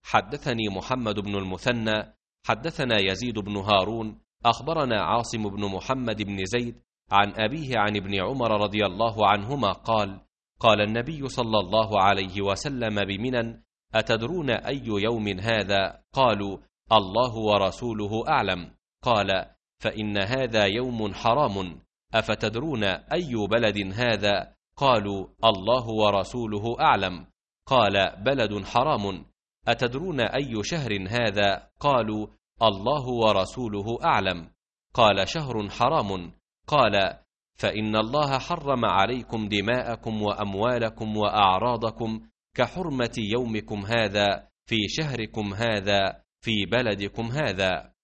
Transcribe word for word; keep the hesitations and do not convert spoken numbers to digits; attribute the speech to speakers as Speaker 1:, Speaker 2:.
Speaker 1: حدثني محمد بن المثنى حدثنا يزيد بن هارون أخبرنا عاصم بن محمد بن زيد عن أبيه عن ابن عمر رضي الله عنهما قال: قال النبي صلى الله عليه وسلم بمنى: أتدرون أي يوم هذا؟ قالوا: الله ورسوله أعلم. قال: فإن هذا يوم حرام. أفتدرون أي بلد هذا؟ قالوا: الله ورسوله أعلم. قال: بلد حرام. أتدرون أي شهر هذا؟ قالوا: الله ورسوله أعلم. قال: شهر حرام. قال: فإن الله حرم عليكم دماءكم وأموالكم وأعراضكم كحرمة يومكم هذا في شهركم هذا في بلدكم هذا.